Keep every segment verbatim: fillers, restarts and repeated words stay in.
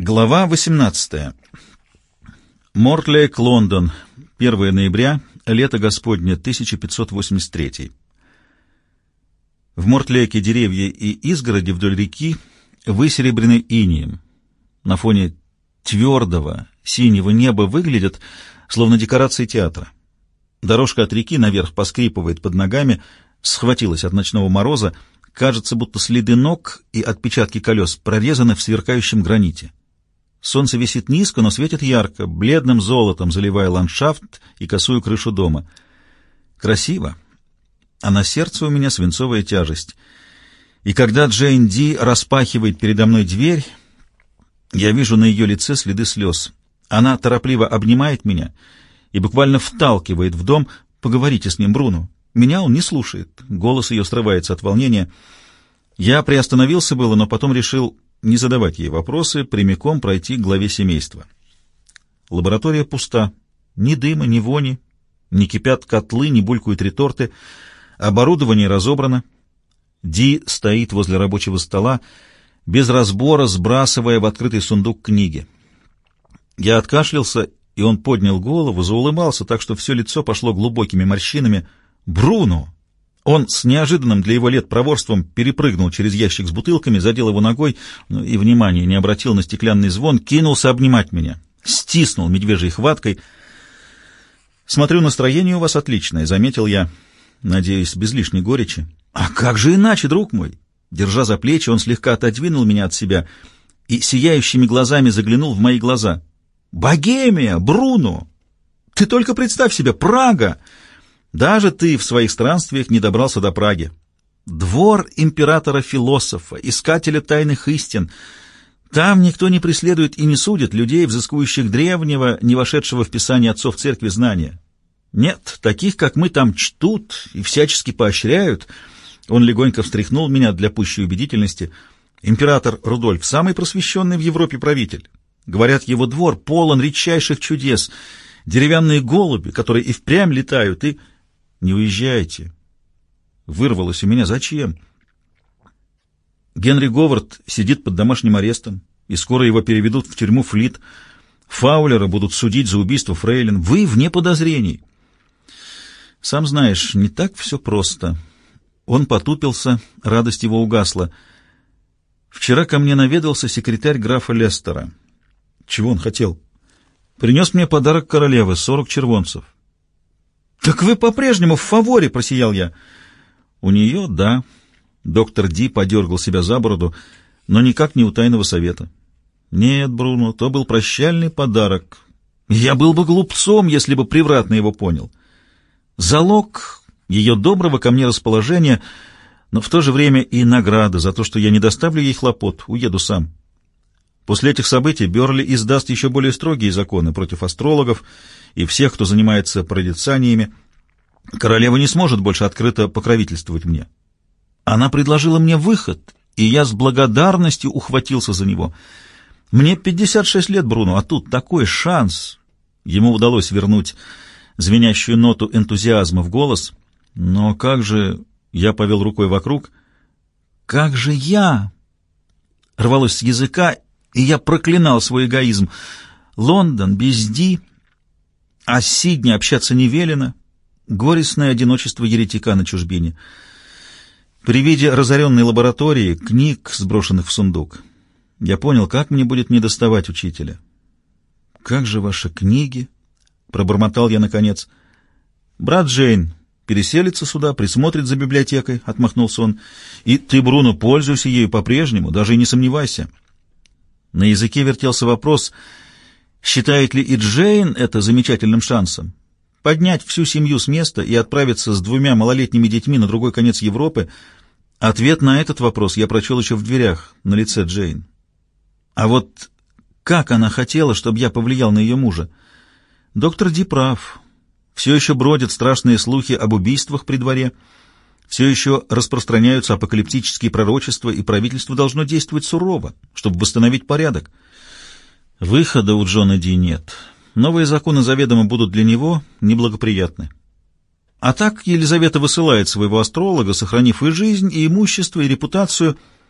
Глава восемнадцатая. Мортлейк, Лондон. первое ноября. Лето Господне, тысяча пятьсот восемьдесят третий. В Мортлейке деревья и изгороди вдоль реки высеребрены инеем. На фоне твердого синего неба выглядят, словно декорации театра. Дорожка от реки наверх поскрипывает под ногами, схватилась от ночного мороза, кажется, будто следы ног и отпечатки колес прорезаны в сверкающем граните. Солнце висит низко, но светит ярко, бледным золотом заливая ландшафт и косую крышу дома. Красиво, а на сердце у меня свинцовая тяжесть. И когда Джейн Ди распахивает передо мной дверь, я вижу на ее лице следы слез. Она торопливо обнимает меня и буквально вталкивает в дом. «Поговорите с ним, Бруно». Меня он не слушает. Голос ее срывается от волнения. Я приостановился было, но потом решил не задавать ей вопросы, прямиком пройти к главе семейства. Лаборатория пуста. Ни дыма, ни вони, не кипят котлы, не булькают реторты. Оборудование разобрано. Ди стоит возле рабочего стола, без разбора сбрасывая в открытый сундук книги. Я откашлялся, и он поднял голову, заулыбался, так что все лицо пошло глубокими морщинами. «Бруно!» Он с неожиданным для его лет проворством перепрыгнул через ящик с бутылками, задел его ногой, но и внимания не обратил на стеклянный звон, кинулся обнимать меня, стиснул медвежьей хваткой. «Смотрю, настроение у вас отличное», — заметил я, надеюсь, без лишней горечи. «А как же иначе, друг мой?» Держа за плечи, он слегка отодвинул меня от себя и сияющими глазами заглянул в мои глаза. «Богемия! Бруно! Ты только представь себе, Прага! Даже ты в своих странствиях не добрался до Праги. Двор императора-философа, искателя тайных истин. Там никто не преследует и не судит людей, взыскующих древнего, не вошедшего в Писание отцов церкви знания. Нет, таких, как мы, там чтут и всячески поощряют». Он легонько встряхнул меня для пущей убедительности. «Император Рудольф — самый просвещенный в Европе правитель. Говорят, его двор полон редчайших чудес, деревянные голуби, которые и впрямь летают, и...» «Не уезжайте!» Вырвалось у меня. «Зачем?» Генри Говард сидит под домашним арестом, и скоро его переведут в тюрьму Флит. Фаулера будут судить за убийство фрейлин. Вы вне подозрений. Сам знаешь, не так все просто. Он потупился, радость его угасла. Вчера ко мне наведался секретарь графа Лестера. Чего он хотел? Принес мне подарок королевы — сорок червонцев. «Так вы по-прежнему в фаворе!» — просиял я. «У нее — да». Доктор Ди подергал себя за бороду, но никак не у тайного совета. «Нет, Бруно, то был прощальный подарок. Я был бы глупцом, если бы превратно его понял. Залог ее доброго ко мне расположения, но в то же время и награда за то, что я не доставлю ей хлопот, уеду сам. После этих событий Бёрли издаст еще более строгие законы против астрологов и всех, кто занимается прорицаниями. Королева не сможет больше открыто покровительствовать мне. Она предложила мне выход, и я с благодарностью ухватился за него. Мне пятьдесят шесть лет, Бруно, а тут такой шанс». Ему удалось вернуть звенящую ноту энтузиазма в голос. «Но как же...» — я повел рукой вокруг. «Как же я...» — рвалось с языка, и я проклинал свой эгоизм. Лондон без Ди, а с Сидни общаться не велено. Горестное одиночество еретика на чужбине. При виде разоренной лаборатории, книг, сброшенных в сундук, я понял, как мне будет недоставать учителя. «Как же ваши книги?» — пробормотал я наконец. «Брат Джейн переселится сюда, присмотрит за библиотекой», — отмахнулся он. «И ты, Бруно, пользуйся ею по-прежнему, даже и не сомневайся». На языке вертелся вопрос, считает ли и Джейн это замечательным шансом поднять всю семью с места и отправиться с двумя малолетними детьми на другой конец Европы. Ответ на этот вопрос я прочел еще в дверях на лице Джейн. А вот как она хотела, чтобы я повлиял на ее мужа? Доктор Ди прав. Все еще бродят страшные слухи об убийствах при дворе, все еще распространяются апокалиптические пророчества, и правительство должно действовать сурово, чтобы восстановить порядок. Выхода у Джона Ди нет. Новые законы заведомо будут для него неблагоприятны. А так Елизавета высылает своего астролога, сохранив и жизнь, и имущество, и репутацию.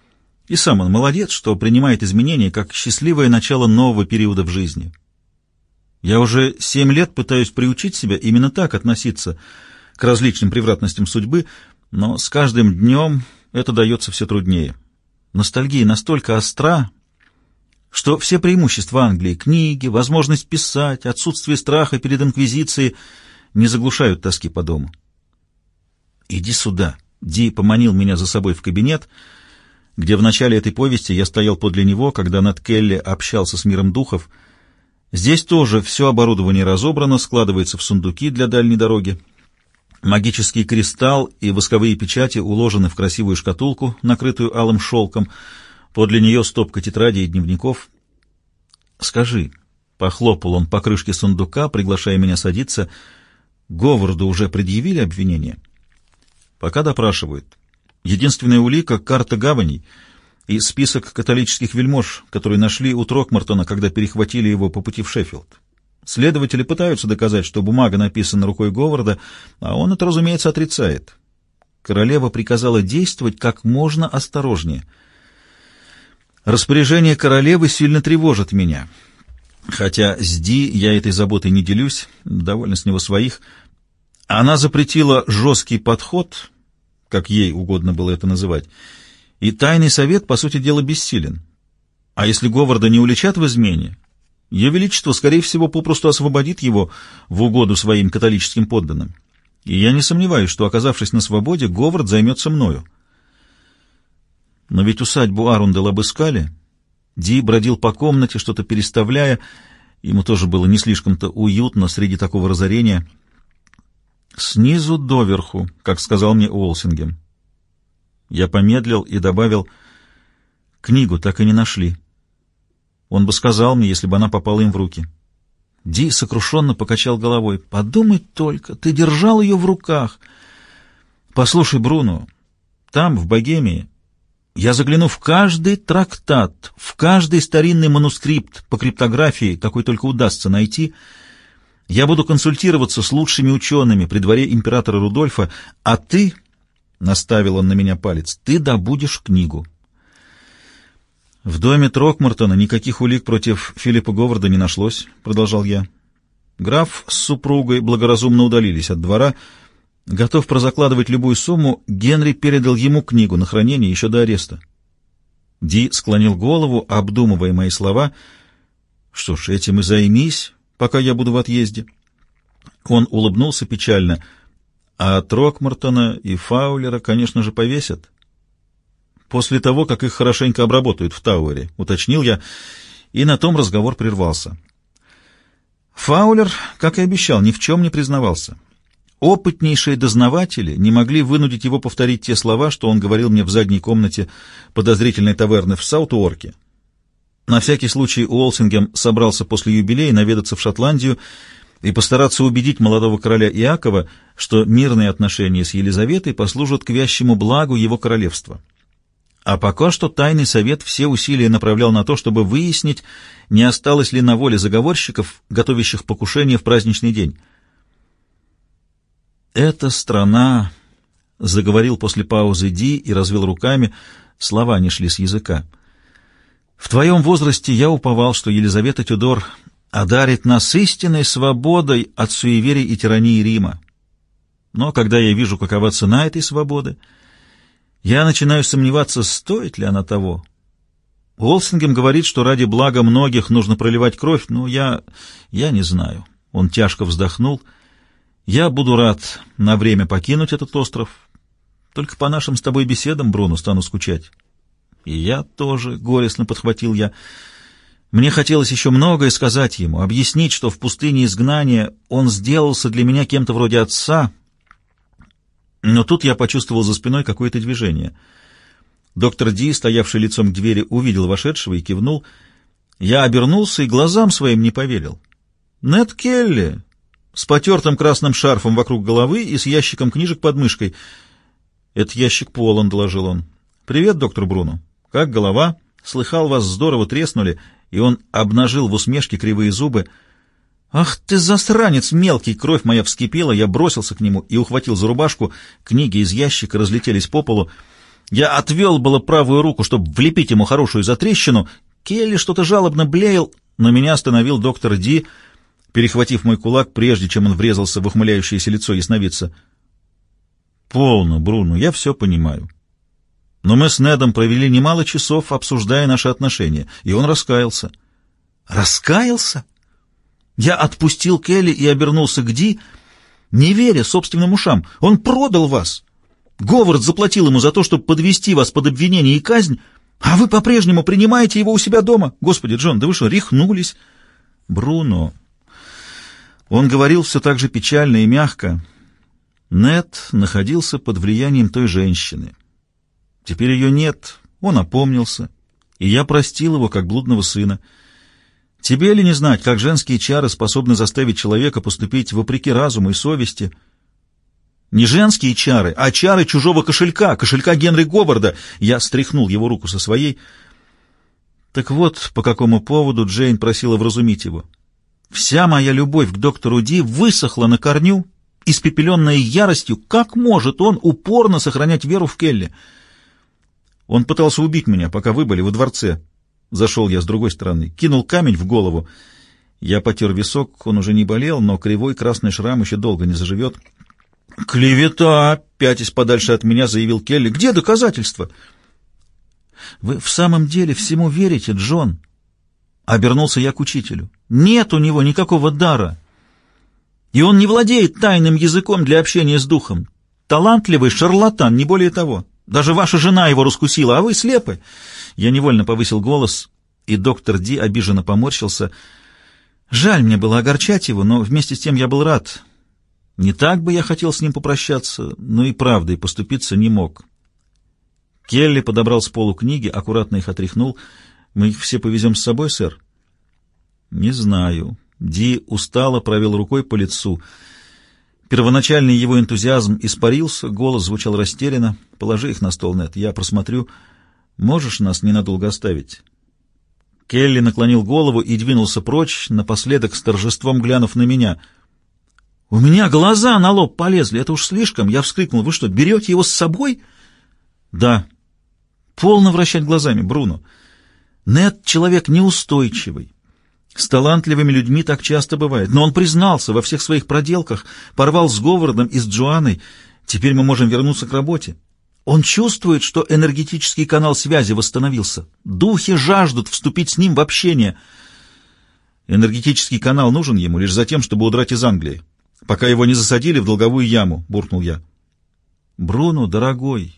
И сам он молодец, что принимает изменения как счастливое начало нового периода в жизни. Я уже семь лет пытаюсь приучить себя именно так относиться к различным превратностям судьбы, но с каждым днем это дается все труднее. Ностальгия настолько остра, что все преимущества Англии — книги, возможность писать, отсутствие страха перед инквизицией — не заглушают тоски по дому. «Иди сюда!» — Ди поманил меня за собой в кабинет, где в начале этой повести я стоял подле него, когда Нед Келли общался с миром духов. Здесь тоже все оборудование разобрано, складывается в сундуки для дальней дороги. Магический кристалл и восковые печати уложены в красивую шкатулку, накрытую алым шелком. Подле нее стопка тетрадей и дневников. «Скажи», — похлопал он по крышке сундука, приглашая меня садиться, — «Говарду уже предъявили обвинение?» «Пока допрашивают. Единственная улика — карта гаваней и список католических вельмож, которые нашли у Трокмартона, когда перехватили его по пути в Шеффилд. Следователи пытаются доказать, что бумага написана рукой Говарда, а он это, разумеется, отрицает. Королева приказала действовать как можно осторожнее. Распоряжение королевы сильно тревожит меня. Хотя с Ди я этой заботой не делюсь, довольно с него своих. Она запретила жесткий подход, как ей угодно было это называть, и тайный совет, по сути дела, бессилен. А если Говарда не уличат в измене, Ее Величество, скорее всего, попросту освободит его в угоду своим католическим подданным. И я не сомневаюсь, что, оказавшись на свободе, Говард займется мною. Но ведь усадьбу Арундел обыскали. Ди бродил по комнате, что-то переставляя. Ему тоже было не слишком-то уютно среди такого разорения. «Снизу доверху», как сказал мне Уолсингем. Я помедлил и добавил: «Книгу так и не нашли. Он бы сказал мне, если бы она попала им в руки». Ди сокрушенно покачал головой. «Подумай только, ты держал ее в руках. Послушай, Бруно, там, в Богемии, я загляну в каждый трактат, в каждый старинный манускрипт по криптографии, какой только удастся найти. Я буду консультироваться с лучшими учеными при дворе императора Рудольфа, а ты, — наставил он на меня палец, — ты добудешь книгу». «В доме Трокмартона никаких улик против Филиппа Говарда не нашлось», — продолжал я. «Граф с супругой благоразумно удалились от двора. Готов прозакладывать любую сумму, Генри передал ему книгу на хранение еще до ареста». Ди склонил голову, обдумывая мои слова. «Что ж, этим и займись, пока я буду в отъезде». Он улыбнулся печально. «А Трокмартона и Фаулера, конечно же, повесят. После того, как их хорошенько обработают в Тауэре», — уточнил я, и на том разговор прервался. Фаулер, как и обещал, ни в чем не признавался. Опытнейшие дознаватели не могли вынудить его повторить те слова, что он говорил мне в задней комнате подозрительной таверны в Саут-Уорке. На всякий случай Уолсингем собрался после юбилея наведаться в Шотландию и постараться убедить молодого короля Иакова, что мирные отношения с Елизаветой послужат к вящему благу его королевства. А пока что тайный совет все усилия направлял на то, чтобы выяснить, не осталось ли на воле заговорщиков, готовящих покушение в праздничный день. «Эта страна», — заговорил после паузы Ди и развел руками, слова не шли с языка. «В твоем возрасте я уповал, что Елизавета Тюдор одарит нас истинной свободой от суеверий и тирании Рима. Но когда я вижу, какова цена этой свободы, я начинаю сомневаться, стоит ли она того. Уолсингем говорит, что ради блага многих нужно проливать кровь, но я... я не знаю». Он тяжко вздохнул. «Я буду рад на время покинуть этот остров. Только по нашим с тобой беседам, Бруно, стану скучать». «И я тоже», — горестно подхватил я. Мне хотелось еще многое сказать ему, объяснить, что в пустыне изгнания он сделался для меня кем-то вроде отца. Но тут я почувствовал за спиной какое-то движение. Доктор Ди, стоявший лицом к двери, увидел вошедшего и кивнул. Я обернулся и глазам своим не поверил. Нед Келли с потертым красным шарфом вокруг головы и с ящиком книжек под мышкой. «Этот ящик полон», — доложил он. «Привет, доктор Бруно. Как голова? Слыхал, вас здорово треснули». И он обнажил в усмешке кривые зубы. «Ах ты, засранец мелкий!» Кровь моя вскипела, я бросился к нему и ухватил за рубашку. Книги из ящика разлетелись по полу. Я отвел было правую руку, чтобы влепить ему хорошую затрещину. Келли что-то жалобно блеял, но меня остановил доктор Ди, перехватив мой кулак, прежде чем он врезался в ухмыляющееся лицо ясновидца. «Полно, Бруно, я все понимаю. Но мы с Недом провели немало часов, обсуждая наши отношения, и он раскаялся». «Раскаялся?» Я отпустил Келли и обернулся к Ди, не веря собственным ушам. «Он продал вас! Говард заплатил ему за то, чтобы подвести вас под обвинение и казнь, а вы по-прежнему принимаете его у себя дома. Господи, Джон, да вы что, рехнулись?» «Бруно...» Он говорил все так же печально и мягко. Нед находился под влиянием той женщины. Теперь ее нет, он опомнился, и я простил его, как блудного сына. Тебе ли не знать, как женские чары способны заставить человека поступить вопреки разуму и совести? Не женские чары, а чары чужого кошелька, кошелька Генри Говарда. Я стряхнул его руку со своей. Так вот, по какому поводу Джейн просила вразумить его. Вся моя любовь к доктору Ди высохла на корню, испепеленная яростью. Как может он упорно сохранять веру в Келли? Он пытался убить меня, пока вы были во дворце. Зашел я с другой стороны, кинул камень в голову. Я потер висок, он уже не болел, но кривой красный шрам еще долго не заживет. «Клевета!» — пятясь подальше от меня, заявил Келли. «Где доказательства?» «Вы в самом деле всему верите, Джон?» Обернулся я к учителю. «Нет у него никакого дара, и он не владеет тайным языком для общения с духом. Талантливый шарлатан, не более того. Даже ваша жена его раскусила, а вы слепы». Я невольно повысил голос, и доктор Ди обиженно поморщился. Жаль мне было огорчать его, но вместе с тем я был рад. Не так бы я хотел с ним попрощаться, но и правдой поступиться не мог. Келли подобрал с полу книги, аккуратно их отряхнул. «Мы их все повезем с собой, сэр?» «Не знаю». Ди устало провел рукой по лицу. Первоначальный его энтузиазм испарился, голос звучал растерянно. «Положи их на стол, Нед, я просмотрю. Можешь нас ненадолго оставить?» Келли наклонил голову и двинулся прочь, напоследок с торжеством глянув на меня. «У меня глаза на лоб полезли, это уж слишком!» Я вскрикнул. «Вы что, берете его с собой?» «Да». «Полно вращать глазами, Бруно. Нед — человек неустойчивый. С талантливыми людьми так часто бывает. Но он признался во всех своих проделках, порвал с Говардом и с Джоанной. Теперь мы можем вернуться к работе. Он чувствует, что энергетический канал связи восстановился. Духи жаждут вступить с ним в общение». «Энергетический канал нужен ему лишь за тем, чтобы удрать из Англии, пока его не засадили в долговую яму», — буркнул я. «Бруно, дорогой,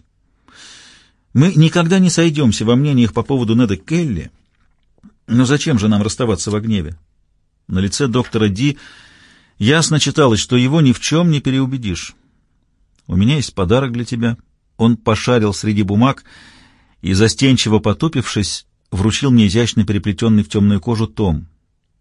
мы никогда не сойдемся во мнениях по поводу Неда Келли, но зачем же нам расставаться во гневе?» На лице доктора Ди ясно читалось, что его ни в чем не переубедишь. «У меня есть подарок для тебя». Он пошарил среди бумаг и, застенчиво потупившись, вручил мне изящно переплетенный в темную кожу том.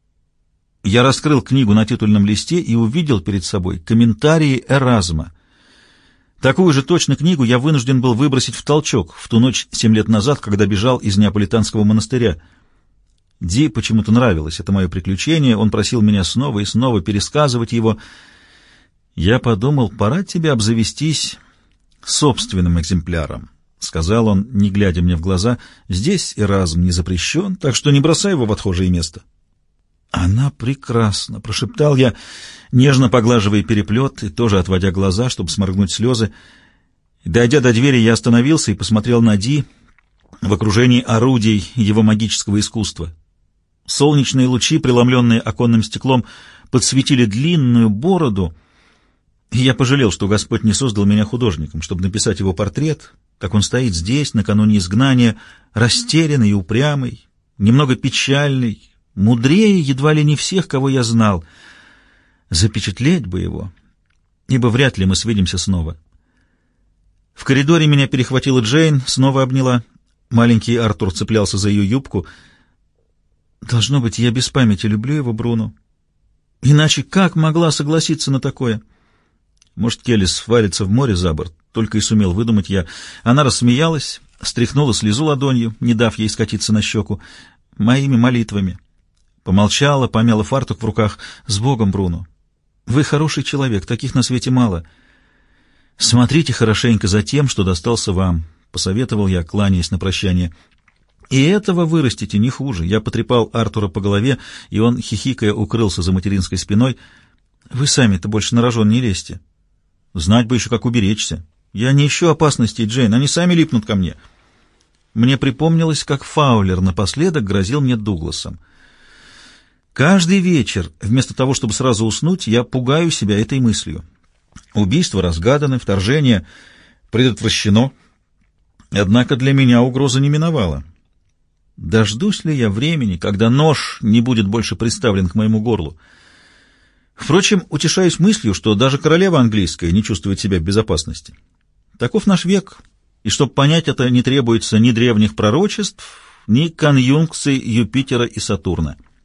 Я раскрыл книгу на титульном листе и увидел перед собой комментарии Эразма. Такую же точно книгу я вынужден был выбросить в толчок в ту ночь семь лет назад, когда бежал из Неаполитанского монастыря. Ди почему-то нравилось это мое приключение, он просил меня снова и снова пересказывать его. Я подумал, пора тебе обзавестись собственным экземпляром, — сказал он, не глядя мне в глаза. «Здесь Эразм не запрещен, так что не бросай его в отхожее место». «Она прекрасна», — прошептал я, нежно поглаживая переплет и тоже отводя глаза, чтобы сморгнуть слезы. Дойдя до двери, я остановился и посмотрел на Ди в окружении орудий его магического искусства. Солнечные лучи, преломленные оконным стеклом, подсветили длинную бороду, и я пожалел, что Господь не создал меня художником, чтобы написать его портрет, как он стоит здесь, накануне изгнания, растерянный и упрямый, немного печальный, мудрее едва ли не всех, кого я знал. Запечатлеть бы его, ибо вряд ли мы свидимся снова. В коридоре меня перехватила Джейн, снова обняла. Маленький Артур цеплялся за ее юбку. «Должно быть, я без памяти люблю его, Бруно. Иначе как могла согласиться на такое?» «Может, Келли свалится в море за борт?» Только и сумел выдумать я. Она рассмеялась, стряхнула слезу ладонью, не дав ей скатиться на щеку, моими молитвами. Помолчала, помяла фартук в руках. «С Богом, Бруно! Вы хороший человек, таких на свете мало. Смотрите хорошенько за тем, что достался вам. посоветовал я, кланяясь на прощание. «И этого вырастите не хуже». Я потрепал Артура по голове, и он, хихикая, укрылся за материнской спиной. «Вы сами-то больше на рожон не лезьте. Знать бы еще, как уберечься. Я не ищу опасностей, Джейн, они сами липнут ко мне». Мне припомнилось, как Фаулер напоследок грозил мне Дугласом. Каждый вечер, вместо того, чтобы сразу уснуть, я пугаю себя этой мыслью. Убийство разгадано, вторжение предотвращено. Однако для меня угроза не миновала. Дождусь ли я времени, когда нож не будет больше приставлен к моему горлу? Впрочем, утешаюсь мыслью, что даже королева английская не чувствует себя в безопасности. Таков наш век, и чтобы понять это, не требуется ни древних пророчеств, ни конъюнкций Юпитера и Сатурна.